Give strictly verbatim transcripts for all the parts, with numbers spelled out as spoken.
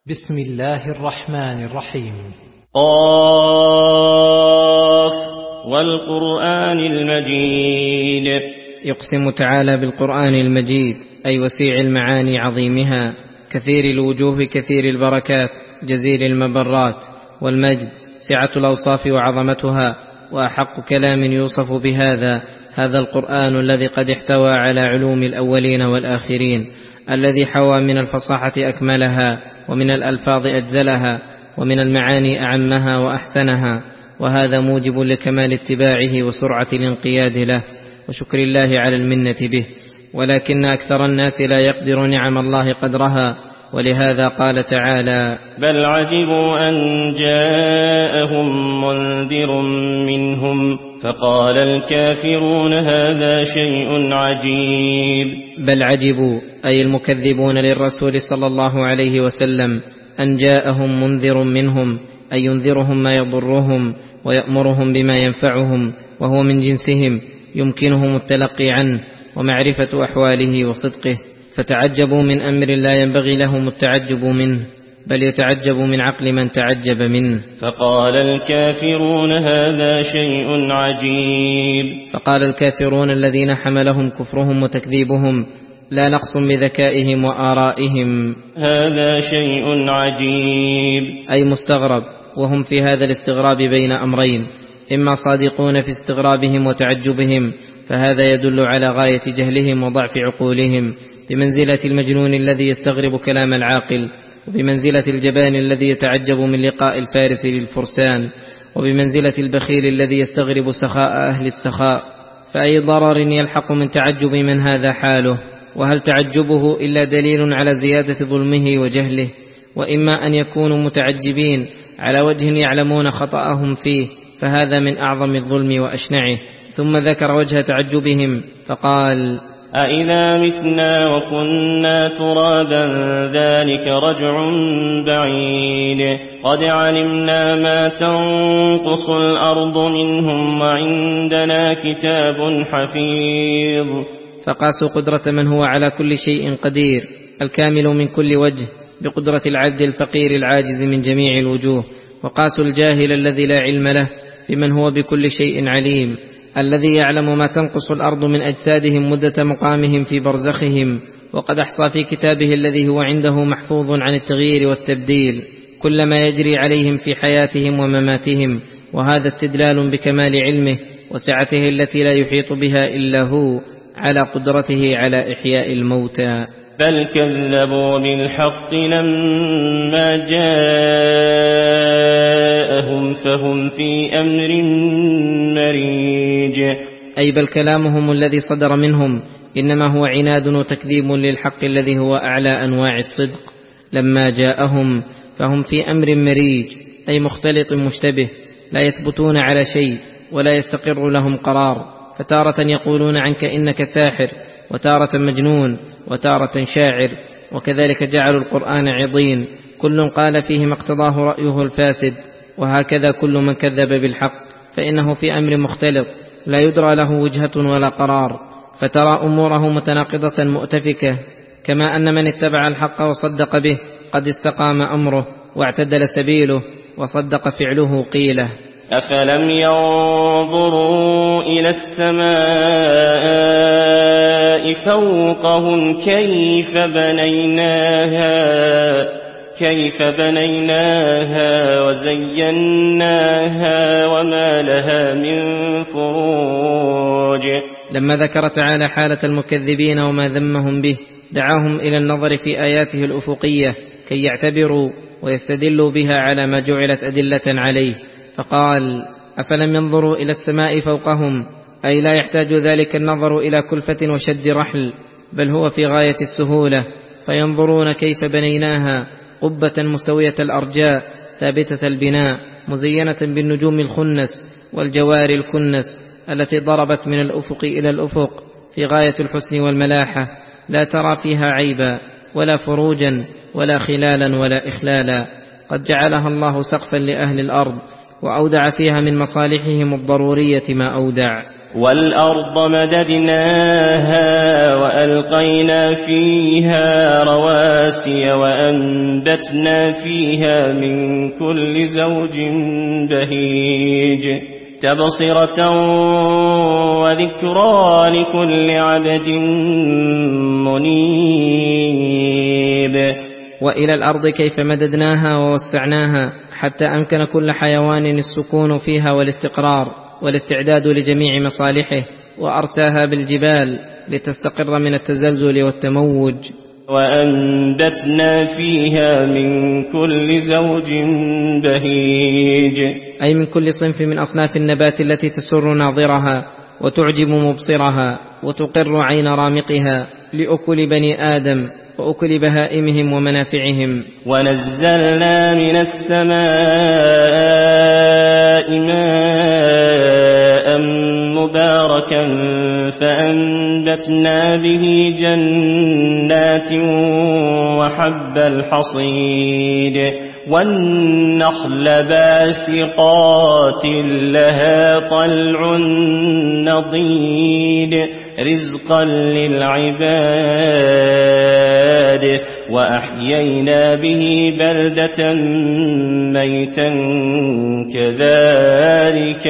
بسم الله الرحمن الرحيم. قاف والقرآن المجيد. يقسم تعالى بالقرآن المجيد، أي وسيع المعاني عظيمها، كثير الوجوه كثير البركات، جزيل المبرات، والمجد سعة الأوصاف وعظمتها، وأحق كلام يوصف بهذا هذا القرآن الذي قد احتوى على علوم الأولين والآخرين، الذي حوى من الفصاحة أكملها، ومن الألفاظ أجزلها، ومن المعاني أعمها وأحسنها، وهذا موجب لكمال اتباعه وسرعة الانقياد له وشكر الله على المنة به، ولكن أكثر الناس لا يقدر نعم الله قدرها، ولهذا قال تعالى: بل عجبوا أن جاءهم منذر منهم فقال الكافرون هذا شيء عجيب. بل عجبوا أي المكذبون للرسول صلى الله عليه وسلم أن جاءهم منذر منهم، أي ينذرهم ما يضرهم ويأمرهم بما ينفعهم، وهو من جنسهم يمكنهم التلقي عنه ومعرفة أحواله وصدقه، فتعجبوا من أمر لا ينبغي لهم التعجب منه، بل يتعجب من عقل من تعجب منه. فقال الكافرون هذا شيء عجيب. فقال الكافرون الذين حملهم كفرهم وتكذيبهم لا نقص بذكائهم وآرائهم: هذا شيء عجيب، أي مستغرب، وهم في هذا الاستغراب بين أمرين: إما صادقون في استغرابهم وتعجبهم، فهذا يدل على غاية جهلهم وضعف عقولهم، بمنزلة المجنون الذي يستغرب كلام العاقل، وبمنزلة الجبان الذي يتعجب من لقاء الفارس للفرسان، وبمنزلة البخيل الذي يستغرب سخاء أهل السخاء. فأي ضرر يلحق من تعجب من هذا حاله؟ وهل تعجبه إلا دليل على زيادة ظلمه وجهله؟ وإما أن يكونوا متعجبين على وجه يعلمون خطأهم فيه، فهذا من أعظم الظلم وأشنعه. ثم ذكر وجه تعجبهم فقال: أإذا متنا وكنا ترابا ذلك رجع بعيد قد علمنا ما تنقص الأرض منهم وعندنا كتاب حفيظ. فقاسوا قدرة من هو على كل شيء قدير، الكامل من كل وجه، بقدرة العبد الفقير العاجز من جميع الوجوه، وقاسوا الجاهل الذي لا علم له بمن هو بكل شيء عليم، الذي يعلم ما تنقص الأرض من أجسادهم مدة مقامهم في برزخهم، وقد أحصى في كتابه الذي هو عنده محفوظ عن التغيير والتبديل كل ما يجري عليهم في حياتهم ومماتهم، وهذا استدلال بكمال علمه وسعته التي لا يحيط بها إلا هو على قدرته على إحياء الموتى. بل كذبوا بالحق لما جاءهم فهم في أمر مريج. أي بل كلامهم الذي صدر منهم إنما هو عناد وتكذيب للحق الذي هو أعلى أنواع الصدق. لما جاءهم فهم في أمر مريج، أي مختلط مشتبه، لا يثبتون على شيء ولا يستقر لهم قرار، فتارة يقولون عنك إنك ساحر، وتارة مجنون، وتارة شاعر، وكذلك جعلوا القرآن عضين، كل قال فيه ما اقتضاه رأيه الفاسد، وهكذا كل من كذب بالحق فإنه في أمر مختلط لا يدرى له وجهة ولا قرار، فترى أموره متناقضة مؤتفكة، كما أن من اتبع الحق وصدق به قد استقام أمره واعتدل سبيله وصدق فعله قيله. أفلم ينظروا إلى السماء فوقهم كيف بنيناها كيف بنيناها وزيناها وما لها من فروج. لما ذكر تعالى حالة المكذبين وما ذمهم به، دعاهم إلى النظر في آياته الأفقية كي يعتبروا ويستدلوا بها على ما جعلت أدلة عليه، فقال: أفلم ينظروا إلى السماء فوقهم، أي لا يحتاج ذلك النظر إلى كلفة وشد رحل، بل هو في غاية السهولة، فينظرون كيف بنيناها قبة مستوية الأرجاء ثابتة البناء مزينة بالنجوم الخنس والجوار الكنس التي ضربت من الأفق إلى الأفق في غاية الحسن والملاحة، لا ترى فيها عيبا ولا فروجا ولا خلالا ولا إخلالا، قد جعلها الله سقفا لأهل الأرض، وأودع فيها من مصالحهم الضرورية ما أودع. والأرض مددناها وألقينا فيها رواسي وأنبتنا فيها من كل زوج بهيج تبصرة وذكرى لكل عبد منيب. وإلى الأرض كيف مددناها ووسعناها حتى أمكن كل حيوان السكون فيها والاستقرار والاستعداد لجميع مصالحه، وأرساها بالجبال لتستقر من التزلزل والتموج. وأنبتنا فيها من كل زوج بهيج أي من كل صنف من أصناف النبات التي تسر ناظرها وتعجب مبصرها وتقر عين رامقها لأكل بني آدم وأكل بهائمهم ومنافعهم. ونزلنا من السماء ماء مباركا فأنبتنا به جنات وحب الحصيد والنخل باسقات لها طلع نضيد رزقا للعباد وأحيينا به بلدة ميتا كذلك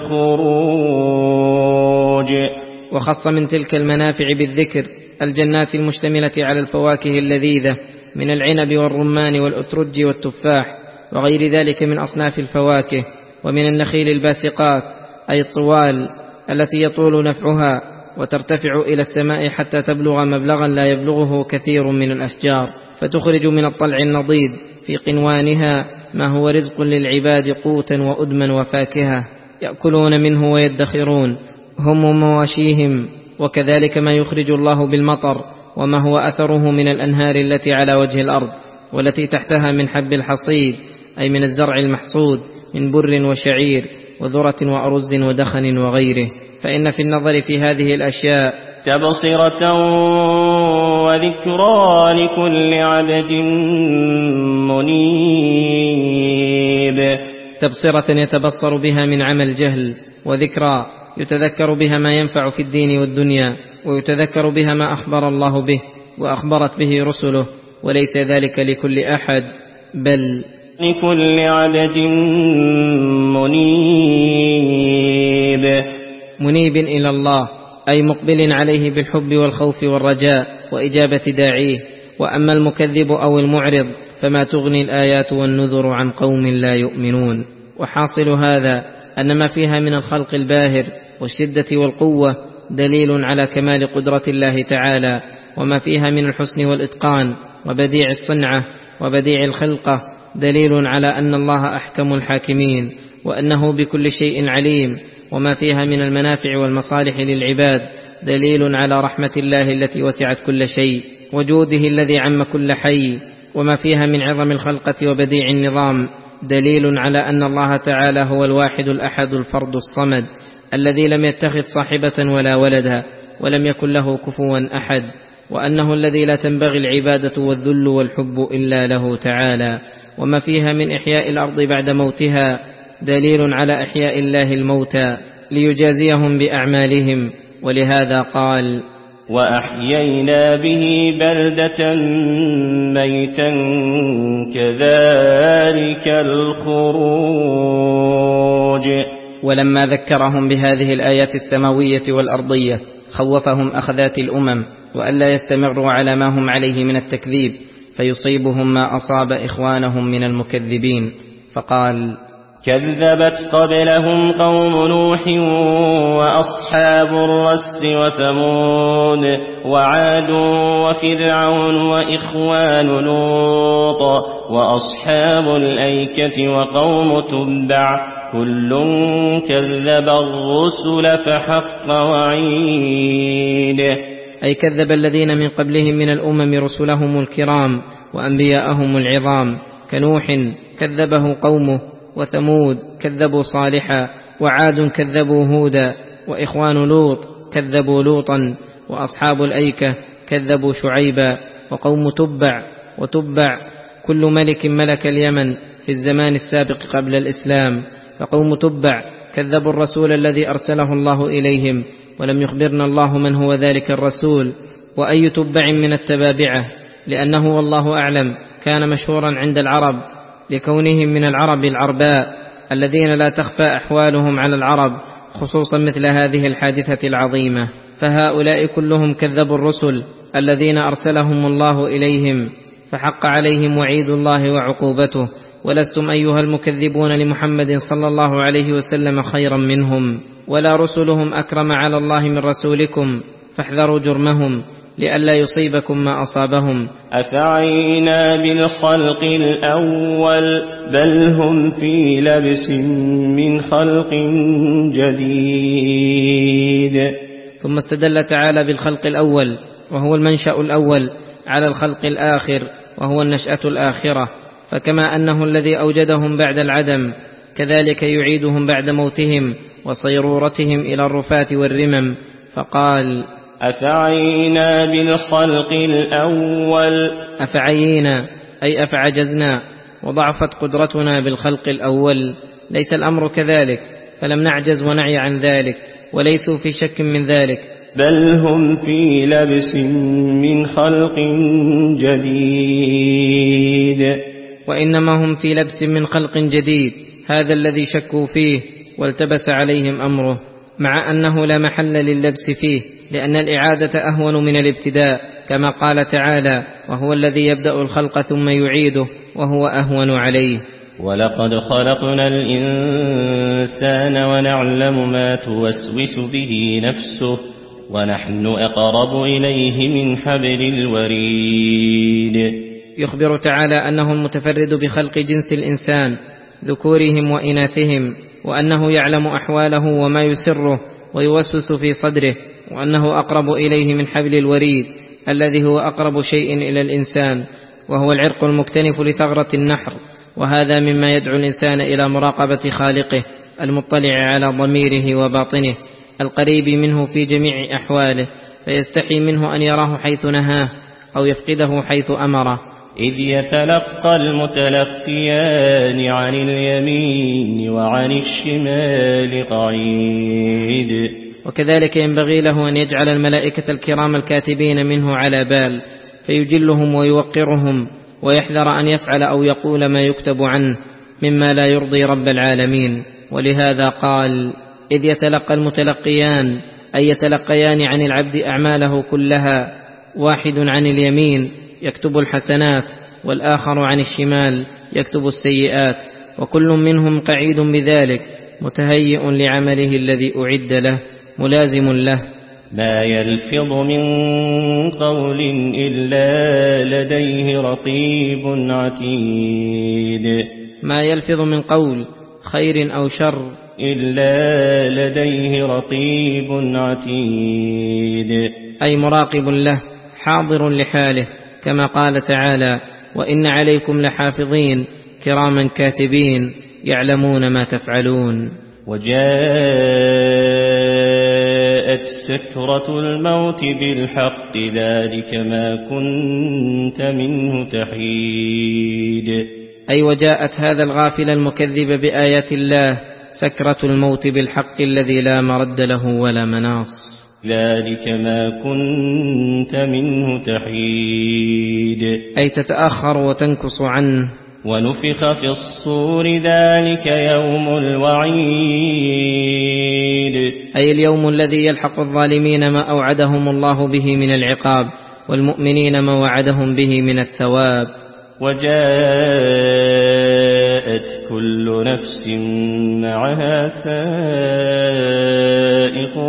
الخروج. وخص من تلك المنافع بالذكر الجنات المشتملة على الفواكه اللذيذة من العنب والرمان والأترج والتفاح وغير ذلك من أصناف الفواكه، ومن النخيل الباسقات أي الطوال التي يطول نفعها وترتفع إلى السماء حتى تبلغ مبلغا لا يبلغه كثير من الأشجار، فتخرج من الطلع النضيد في قنوانها ما هو رزق للعباد قوتا وأدما وفاكهة يأكلون منه ويدخرون هم ومواشيهم. وكذلك ما يخرج الله بالمطر وما هو أثره من الأنهار التي على وجه الأرض والتي تحتها من حب الحصيد أي من الزرع المحصود من بر وشعير وذرة وأرز ودخن وغيره. فإن في النظر في هذه الأشياء تبصرة وذكرى لكل عبد منيب. تبصرة يتبصر بها من عمل جهل، وذكرى يتذكر بها ما ينفع في الدين والدنيا، ويتذكر بها ما أخبر الله به وأخبرت به رسله، وليس ذلك لكل أحد بل لكل عبد منيب. منيب إلى الله أي مقبل عليه بالحب والخوف والرجاء وإجابة داعيه. وأما المكذب أو المعرض فما تغني الآيات والنذر عن قوم لا يؤمنون. وحاصل هذا أن ما فيها من الخلق الباهر والشدة والقوة دليل على كمال قدرة الله تعالى، وما فيها من الحسن والإتقان وبديع الصنعة وبديع الخلقة دليل على أن الله أحكم الحاكمين وأنه بكل شيء عليم، وما فيها من المنافع والمصالح للعباد دليل على رحمة الله التي وسعت كل شيء وجوده الذي عم كل حي، وما فيها من عظم الخلقة وبديع النظام دليل على أن الله تعالى هو الواحد الأحد الفرد الصمد الذي لم يتخذ صاحبة ولا ولدا ولم يكن له كفوا أحد، وأنه الذي لا تنبغي العبادة والذل والحب إلا له تعالى. وما فيها من إحياء الأرض بعد موتها دليل على إحياء الله الموتى ليجازيهم بأعمالهم، ولهذا قال وأحيينا به بلدة ميتا كذلك الخروج. ولما ذكرهم بهذه الآيات السماوية والأرضية خوفهم أخذات الأمم وألا يستمروا على ما هم عليه من التكذيب فيصيبهم ما أصاب إخوانهم من المكذبين، فقال كذبت قبلهم قوم نوح وأصحاب الرس وثمود وعاد وفرعون وإخوان لوط وأصحاب الأيكة وقوم تبع كل كذب الرسل فحق وعيد. أي كذب الذين من قبلهم من الأمم رسلهم الكرام وأنبياءهم العظام، كنوح كذبه قومه، وثمود كذبوا صالحا، وعاد كذبوا هودا، وإخوان لوط كذبوا لوطا، وأصحاب الأيكة كذبوا شعيبا، وقوم تبع وتبع كل ملك ملك اليمن في الزمان السابق قبل الإسلام، فقوم تبع كذبوا الرسول الذي أرسله الله إليهم، ولم يخبرنا الله من هو ذلك الرسول وأي تبع من التبابعة، لأنه والله أعلم كان مشهورا عند العرب لكونهم من العرب العرباء الذين لا تخفى أحوالهم على العرب، خصوصا مثل هذه الحادثة العظيمة. فهؤلاء كلهم كذبوا الرسل الذين أرسلهم الله إليهم، فحق عليهم وعيد الله وعقوبته. ولستم أيها المكذبون لمحمد صلى الله عليه وسلم خيرا منهم، ولا رسلهم أكرم على الله من رسولكم، فاحذروا جرمهم لئلا يصيبكم ما أصابهم. أفعينا بالخلق الأول بل هم في لبس من خلق جديد. ثم استدل تعالى بالخلق الأول وهو المنشأ الأول على الخلق الآخر وهو النشأة الآخرة، فكما أنه الذي أوجدهم بعد العدم كذلك يعيدهم بعد موتهم وصيرورتهم إلى الرفات والرمم، فقال: أفعينا بالخلق الأول. أفعينا أي أفعجزنا وضعفت قدرتنا بالخلق الأول، ليس الأمر كذلك، فلم نعجز ونعي عن ذلك، وليسوا في شك من ذلك، بل هم في لبس من خلق جديد. وإنما هم في لبس من خلق جديد، هذا الذي شكوا فيه والتبس عليهم أمره، مع أنه لا محل لللبس فيه، لأن الإعادة أهون من الابتداء، كما قال تعالى: وهو الذي يبدأ الخلق ثم يعيده وهو أهون عليه. ولقد خلقنا الإنسان ونعلم ما توسوس به نفسه ونحن أقرب إليه من حبل الوريد. يخبر تعالى أنه المتفرد بخلق جنس الإنسان ذكورهم وإناثهم، وأنه يعلم أحواله وما يسره ويوسوس في صدره، وأنه أقرب إليه من حبل الوريد الذي هو أقرب شيء إلى الإنسان، وهو العرق المكتنف لثغرة النحر. وهذا مما يدعو الإنسان إلى مراقبة خالقه المطلع على ضميره وباطنه القريب منه في جميع أحواله، فيستحي منه أن يراه حيث نهاه أو يفقده حيث أمره. إذ يتلقى المتلقيان عن اليمين وعن الشمال قعيد. وكذلك ينبغي له أن يجعل الملائكة الكرام الكاتبين منه على بال، فيجلهم ويوقرهم، ويحذر أن يفعل أو يقول ما يكتب عنه مما لا يرضي رب العالمين. ولهذا قال: إذ يتلقى المتلقيان، أي يتلقيان عن العبد أعماله كلها، واحد عن اليمين يكتب الحسنات، والآخر عن الشمال يكتب السيئات، وكل منهم قعيد بذلك، متهيئ لعمله الذي أعد له، ملازم له. ما يلفظ من قول إلا لديه رقيب عتيد. ما يلفظ من قول خير أو شر إلا لديه رقيب عتيد، أي مراقب له حاضر لحاله، كما قال تعالى: وإن عليكم لحافظين كراما كاتبين يعلمون ما تفعلون. وجاءت سكرة الموت بالحق ذلك ما كنت منه تحيد، أي وجاءت هذا الغافل المكذب بآيات الله سكرة الموت بالحق الذي لا مرد له ولا مناص، ذلك ما كنت منه تحيد، أي تتأخر وتنكص عنه. ونفخ في الصور ذلك يوم الوعيد، أي اليوم الذي يلحق الظالمين ما أوعدهم الله به من العقاب، والمؤمنين ما وعدهم به من الثواب. وجاءت كل نفس معها سائق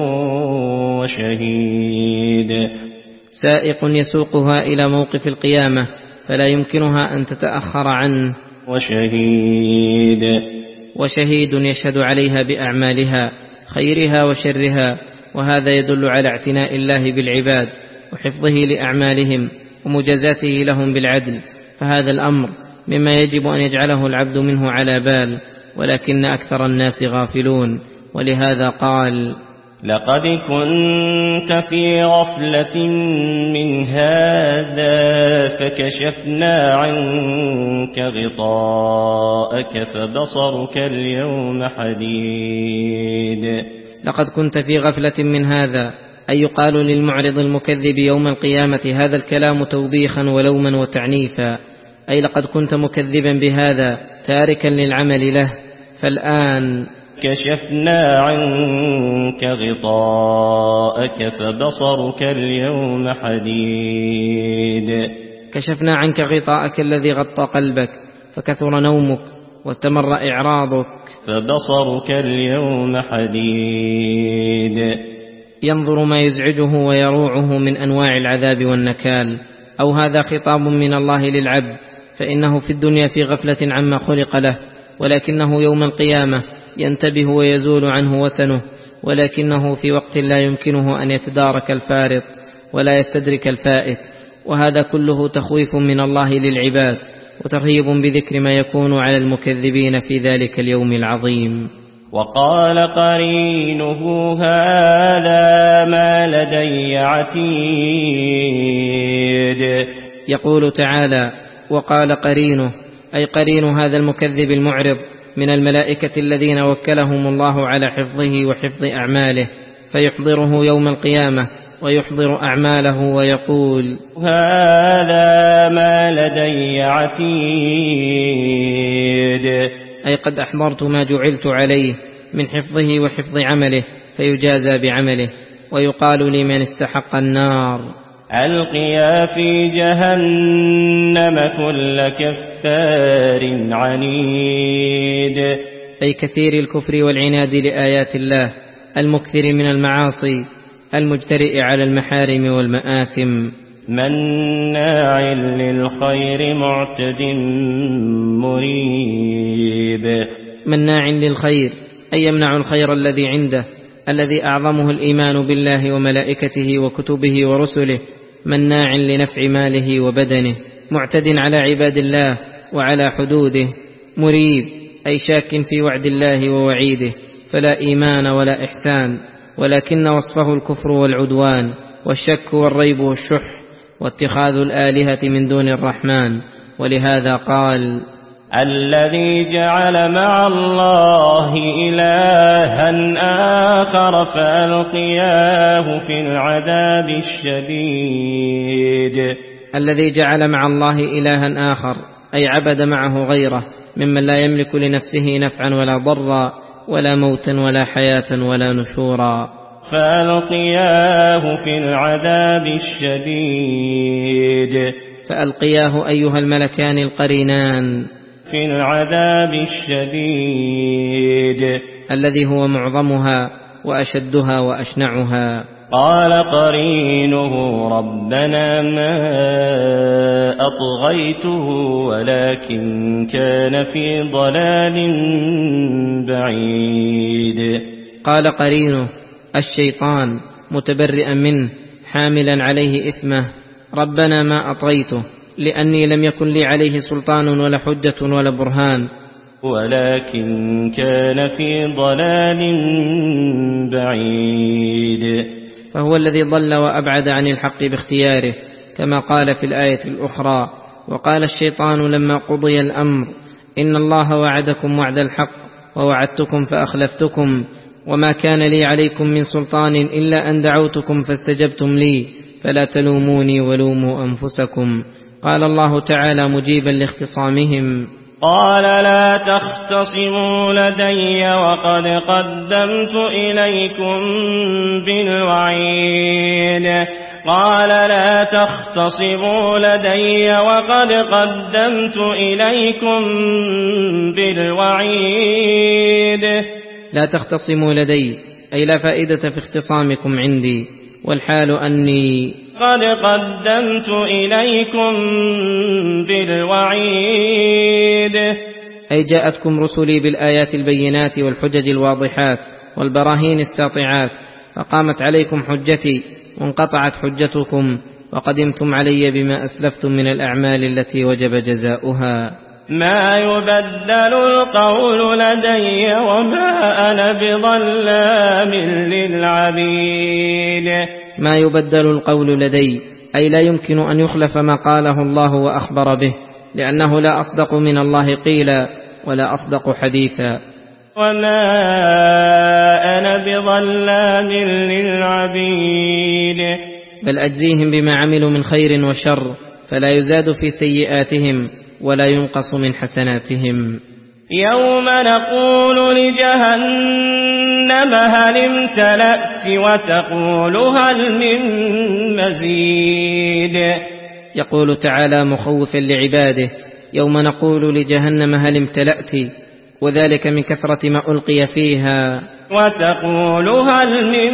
وشهيد، سائق يسوقها إلى موقف القيامة فلا يمكنها أن تتأخر عنه، وشهيد وشهيد يشهد عليها بأعمالها خيرها وشرها. وهذا يدل على اعتناء الله بالعباد وحفظه لأعمالهم ومجازاته لهم بالعدل، فهذا الأمر مما يجب أن يجعله العبد منه على بال، ولكن أكثر الناس غافلون. ولهذا قال: لقد كنت في غفلة من هذا فكشفنا عنك غطاءك فبصرك اليوم حديد. لقد كنت في غفلة من هذا، أي يقال للمعرض المكذب يوم القيامة هذا الكلام توبيخا ولوما وتعنيفا، أي لقد كنت مكذبا بهذا تاركا للعمل له. فالآن كشفنا عنك غطاءك فبصرك اليوم حديد. كشفنا عنك غطاءك الذي غطى قلبك فكثر نومك واستمر إعراضك، فبصرك اليوم حديد. ينظر ما يزعجه ويروعه من أنواع العذاب والنكال. أو هذا خطاب من الله للعبد، فإنه في الدنيا في غفلة عما خلق له، ولكنه يوم القيامة ينتبه ويزول عنه وسنه، ولكنه في وقت لا يمكنه أن يتدارك الفارط ولا يستدرك الفائت. وهذا كله تخويف من الله للعباد وترهيب بذكر ما يكون على المكذبين في ذلك اليوم العظيم. وقال قرينه هذا ما لدي عتيد. يقول تعالى: وقال قرينه، أي قرين هذا المكذب المعرض من الملائكة الذين وكلهم الله على حفظه وحفظ أعماله، فيحضره يوم القيامة ويحضر أعماله ويقول: هذا ما لدي عتيد، أي قد أحضرت ما جعلت عليه من حفظه وحفظ عمله، فيجازى بعمله. ويقال لمن استحق النار: ألقيا في جهنم كل كفار عنيد، أي كثير الكفر والعناد لآيات الله، المكثر من المعاصي، المجترئ على المحارم والمآثم، مناع للخير معتد مريب. مناع للخير، أي يمنع الخير الذي عنده، الذي أعظمه الإيمان بالله وملائكته وكتبه ورسله، مناع لنفع ماله وبدنه، معتد على عباد الله وعلى حدوده، مريب، أي شاك في وعد الله ووعيده، فلا إيمان ولا إحسان، ولكن وصفه الكفر والعدوان والشك والريب والشح واتخاذ الآلهة من دون الرحمن. ولهذا قال: الذي جعل مع الله إلها آخر فألقياه في العذاب الشديد. الذي جعل مع الله إلها آخر، أي عبد معه غيره ممن لا يملك لنفسه نفعا ولا ضرا ولا موتا ولا حياة ولا نشورا، فألقياه في العذاب الشديد. فألقياه أيها الملكان القرينان في العذاب الشديد الذي هو معظمها وأشدها وأشنعها. قال قرينه ربنا ما أطغيته ولكن كان في ضلال بعيد. قال قرينه الشيطان متبرئا منه حاملا عليه إثمه: ربنا ما أطغيته، لأني لم يكن لي عليه سلطان ولا حجة ولا برهان، ولكن كان في ضلال بعيد. فهو الذي ضل وأبعد عن الحق باختياره، كما قال في الآية الأخرى: وقال الشيطان لما قضي الأمر إن الله وعدكم وعد الحق ووعدتكم فأخلفتكم وما كان لي عليكم من سلطان إلا أن دعوتكم فاستجبتم لي فلا تلوموني ولوموا أنفسكم. قال الله تعالى مجيبا لاختصامهم: قال لا تختصموا لدي وقد قدمت إليكم بالوعيد. قال لا تختصموا لدي وقد قدمت إليكم بالوعيد. لا تختصموا لدي، أي لا فائدة في اختصامكم عندي، والحال أني قد قدمت إليكم بالوعيد، أي جاءتكم رسلي بالآيات البينات والحجج الواضحات والبراهين الساطعات، فقامت عليكم حجتي وانقطعت حجتكم، وقدمتم علي بما أسلفتم من الأعمال التي وجب جزاؤها. ما يبدل القول لدي وما أنا بظلام للعبيد. ما يبدل القول لدي، أي لا يمكن أن يخلف ما قاله الله وأخبر به، لأنه لا أصدق من الله قيلا ولا أصدق حديثا. وما أنا بظلام للعبيد بل أجزيهم بما عملوا من خير وشر، فلا يزاد في سيئاتهم ولا ينقص من حسناتهم. يوم نقول لجهنم هل امتلأت وتقول هل من مزيد. يقول تعالى مخوفا لعباده: يوم نقول لجهنم هل امتلأت، وذلك من كثرة ما ألقي فيها، وتقول هل من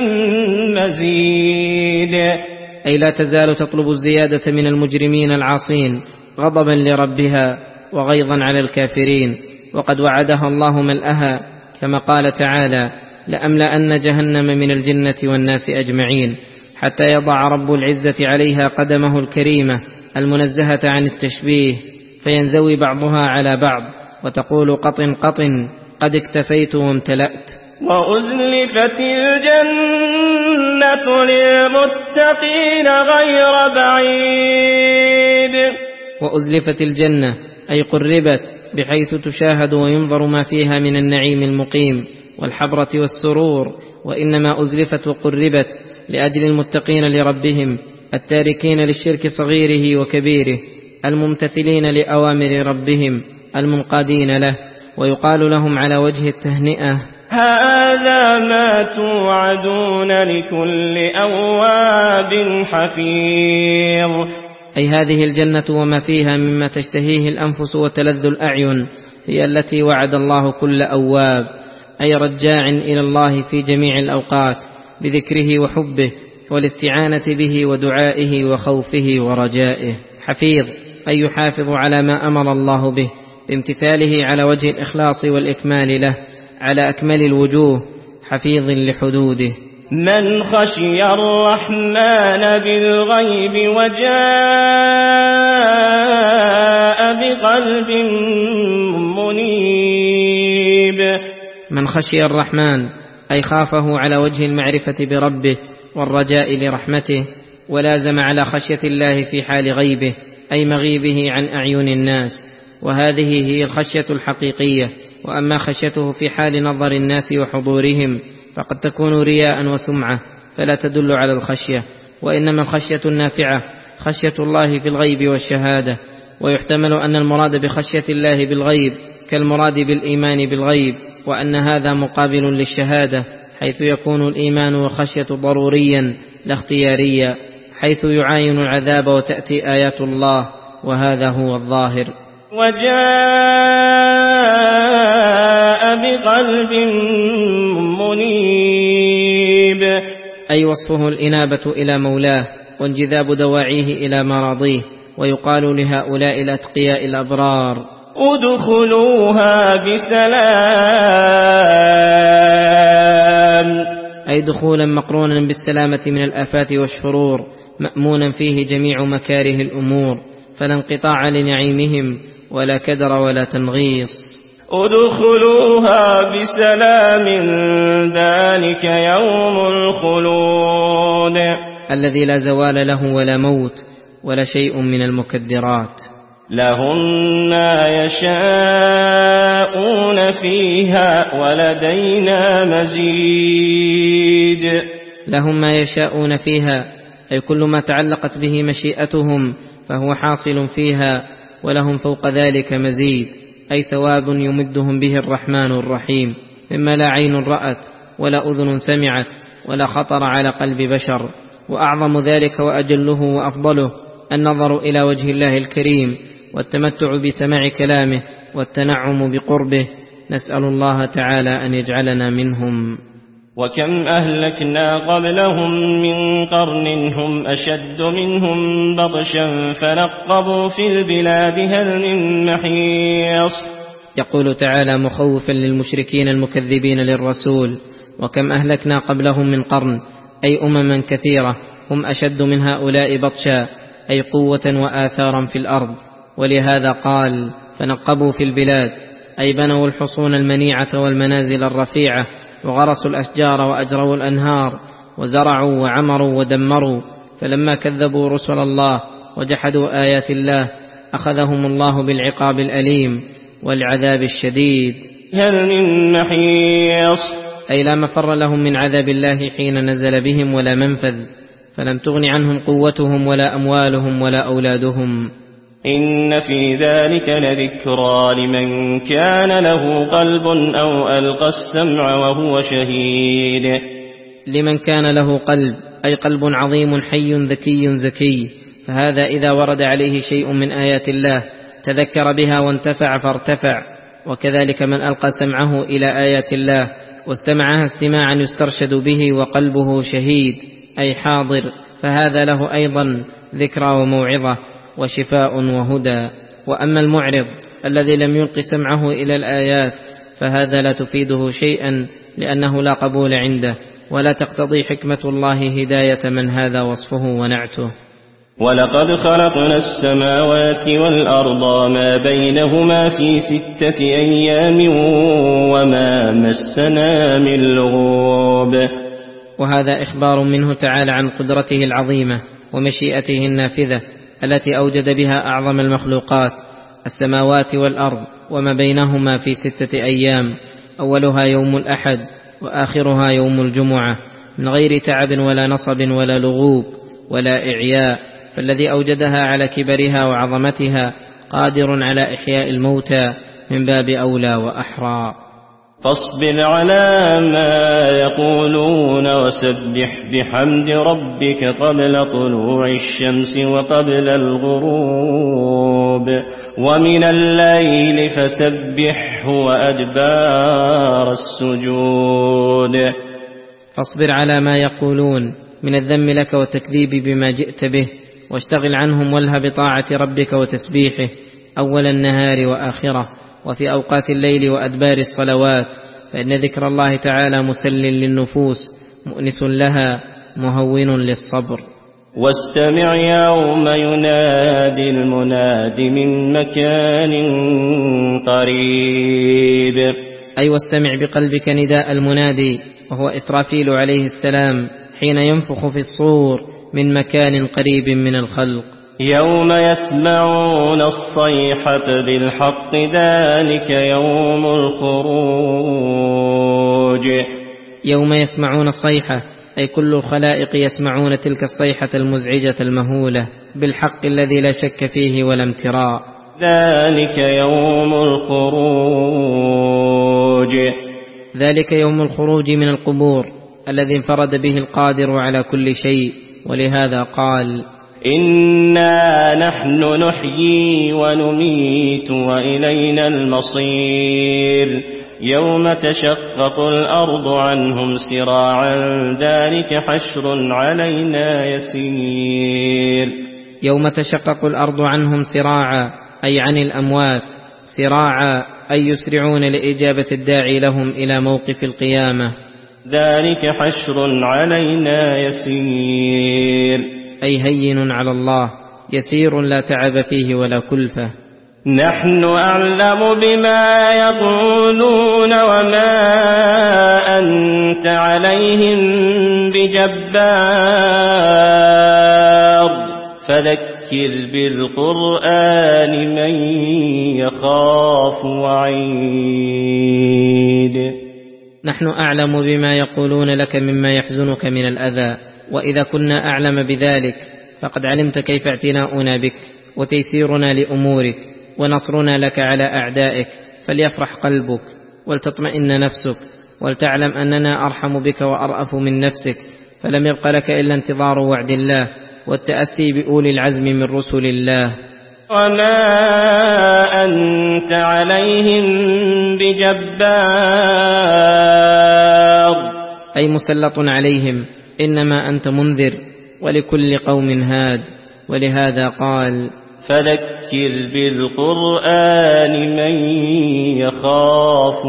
مزيد، أي لا تزال تطلب الزيادة من المجرمين العاصين غضبا لربها وغيظا على الكافرين، وقد وعدها الله ملأها كما قال تعالى: لأملأن جهنم من الجنة والناس أجمعين، حتى يضع رب العزة عليها قدمه الكريمة المنزهة عن التشبيه، فينزوي بعضها على بعض، وتقول قطن قطن قد اكتفيت وامتلأت. وأزلفت الجنة للمتقين غير بعيد. وأزلفت الجنة أي قربت، بحيث تشاهد وينظر ما فيها من النعيم المقيم والحبرة والسرور، وإنما أزلفت وقربت لأجل المتقين لربهم التاركين للشرك صغيره وكبيره، الممتثلين لأوامر ربهم المنقادين له، ويقال لهم على وجه التهنئة: هذا ما توعدون لكل أواب حفيظ. أي هذه الجنة وما فيها مما تشتهيه الأنفس وتلذ الأعين هي التي وعد الله كل أواب، أي رجاع إلى الله في جميع الأوقات بذكره وحبه والاستعانة به ودعائه وخوفه ورجائه. حفيظ أي يحافظ على ما أمر الله به بامتثاله على وجه الإخلاص والإكمال له على أكمل الوجوه، حفيظ لحدوده. من خشي الرحمن بالغيب وجاء بقلب منيب. من خشي الرحمن أي خافه على وجه المعرفة بربه والرجاء لرحمته، ولازم على خشية الله في حال غيبه أي مغيبه عن أعين الناس، وهذه هي الخشية الحقيقية. وأما خشيته في حال نظر الناس وحضورهم فقد تكون رياء وسمعة، فلا تدل على الخشية، وإنما الخشية النافعة خشية الله في الغيب والشهادة. ويحتمل أن المراد بخشية الله بالغيب كالمراد بالإيمان بالغيب، وأن هذا مقابل للشهادة، حيث يكون الإيمان والخشية ضروريا لا اختياريا، حيث يعاين العذاب وتأتي آيات الله، وهذا هو الظاهر. وجاء بقلب منيب أي وصفه الإنابة إلى مولاه وانجذاب دواعيه إلى مراضيه. ويقال لهؤلاء الأتقياء الأبرار: ادخلوها بسلام، أي دخولا مقرونا بالسلامة من الآفات والشرور، مأمونا فيه جميع مكاره الأمور، فلا انقطاع لنعيمهم ولا كدر ولا تنغيص. ادخلوها بسلام ذلك يوم الخلود، الذي لا زوال له ولا موت ولا شيء من المكدرات. لهم ما يشاءون فيها ولدينا مزيد. لهم ما يشاءون فيها أي كل ما تعلقت به مشيئتهم فهو حاصل فيها، ولهم فوق ذلك مزيد، أي ثواب يمدهم به الرحمن الرحيم، مما لا عين رأت ولا أذن سمعت ولا خطر على قلب بشر. وأعظم ذلك وأجله وأفضله النظر إلى وجه الله الكريم والتمتع بسماع كلامه والتنعم بقربه. نسأل الله تعالى أن يجعلنا منهم. وكم أهلكنا قبلهم من قرن هم أشد منهم بطشا فنقبوا في البلاد هل من محيص. يقول تعالى مخوفا للمشركين المكذبين للرسول: وكم أهلكنا قبلهم من قرن، أي أمما كثيرة هم أشد من هؤلاء بطشا، أي قوة وآثارا في الأرض. ولهذا قال فنقبوا في البلاد، أي بنوا الحصون المنيعة والمنازل الرفيعة، وغرسوا الأشجار وأجروا الأنهار، وزرعوا وعمروا ودمروا. فلما كذبوا رسل الله وجحدوا آيات الله أخذهم الله بالعقاب الأليم والعذاب الشديد. هل من محيص؟ أي لا مفر لهم من عذاب الله حين نزل بهم ولا منفذ، فلم تغن عنهم قوتهم ولا أموالهم ولا أولادهم. إن في ذلك لذكرى لمن كان له قلب أو ألقى السمع وهو شهيد. لمن كان له قلب أي قلب عظيم حي ذكي زكي، فهذا إذا ورد عليه شيء من آيات الله تذكر بها وانتفع فارتفع. وكذلك من ألقى سمعه إلى آيات الله واستمعها استماعا يسترشد به وقلبه شهيد أي حاضر، فهذا له أيضا ذكرى وموعظة وشفاء وهدى. وأما المعرض الذي لم يلق سمعه إلى الآيات فهذا لا تفيده شيئا، لأنه لا قبول عنده، ولا تقتضي حكمة الله هداية من هذا وصفه ونعته. ولقد خلقنا السماوات والأرض ما بينهما في ستة أيام وما مسنا من لغوب. وهذا إخبار منه تعالى عن قدرته العظيمة ومشيئته النافذة التي أوجد بها أعظم المخلوقات، السماوات والأرض وما بينهما في ستة أيام، أولها يوم الأحد وآخرها يوم الجمعة، من غير تعب ولا نصب ولا لغوب ولا إعياء. فالذي أوجدها على كبرها وعظمتها قادر على إحياء الموتى من باب أولى وأحرى. فاصبر على ما يقولون وسبح بحمد ربك قبل طلوع الشمس وقبل الغروب ومن الليل فسبحه وأدبار السجود. فاصبر على ما يقولون من الذم لك والتكذيب بما جئت به، واشتغل عنهم والها بطاعة ربك وتسبيحه أول النهار وآخره، وفي أوقات الليل وأدبار الصلوات، فإن ذكر الله تعالى مسل للنفوس مؤنس لها مهون للصبر. واستمع يوم ينادي المناد من مكان قريب. أي واستمع بقلبك نداء المنادي، وهو إسرافيل عليه السلام حين ينفخ في الصور من مكان قريب من الخلق. يوم يسمعون الصيحة بالحق ذلك يوم الخروج. يوم يسمعون الصيحة أي كل الخلائق يسمعون تلك الصيحة المزعجة المهولة بالحق الذي لا شك فيه ولا امتراء. ذلك يوم الخروج. ذلك يوم الخروج من القبور الذي انفرد به القادر على كل شيء، ولهذا قال: إنا نحن نحيي ونميت وإلينا المصير. يوم تشقق الأرض عنهم سراعا ذلك حشر علينا يسير. يوم تشقق الأرض عنهم سراعا أي عن الأموات، سراعا أي يسرعون لإجابة الداعي لهم إلى موقف القيامة. ذلك حشر علينا يسير أي هين على الله، يسير لا تعب فيه ولا كلفة. نحن أعلم بما يقولون وما أنت عليهم بجبار فذكر بالقرآن من يخاف وعيد. نحن أعلم بما يقولون لك مما يحزنك من الأذى، وإذا كنا أعلم بذلك فقد علمت كيف اعتناؤنا بك وتيسيرنا لأمورك ونصرنا لك على أعدائك، فليفرح قلبك ولتطمئن نفسك، ولتعلم أننا أرحم بك وأرأف من نفسك، فلم يبق لك إلا انتظار وعد الله والتأسي بأولي العزم من رسل الله. وما أنت عليهم بجبار أي مسلط عليهم، إنما أنت منذر ولكل قوم هاد، ولهذا قال: فذكر بالقرآن من يخاف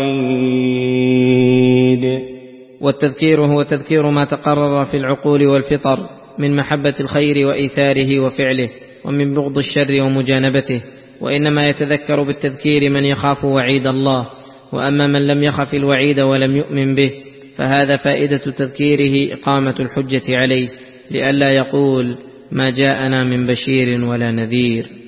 وعيد. والتذكير هو تذكير ما تقرر في العقول والفطر من محبة الخير وإيثاره وفعله، ومن بغض الشر ومجانبته، وإنما يتذكر بالتذكير من يخاف وعيد الله. وأما من لم يخف الوعيد ولم يؤمن به فهذا فائدة تذكيره إقامة الحجة عليه، لئلا يقول: ما جاءنا من بشير ولا نذير.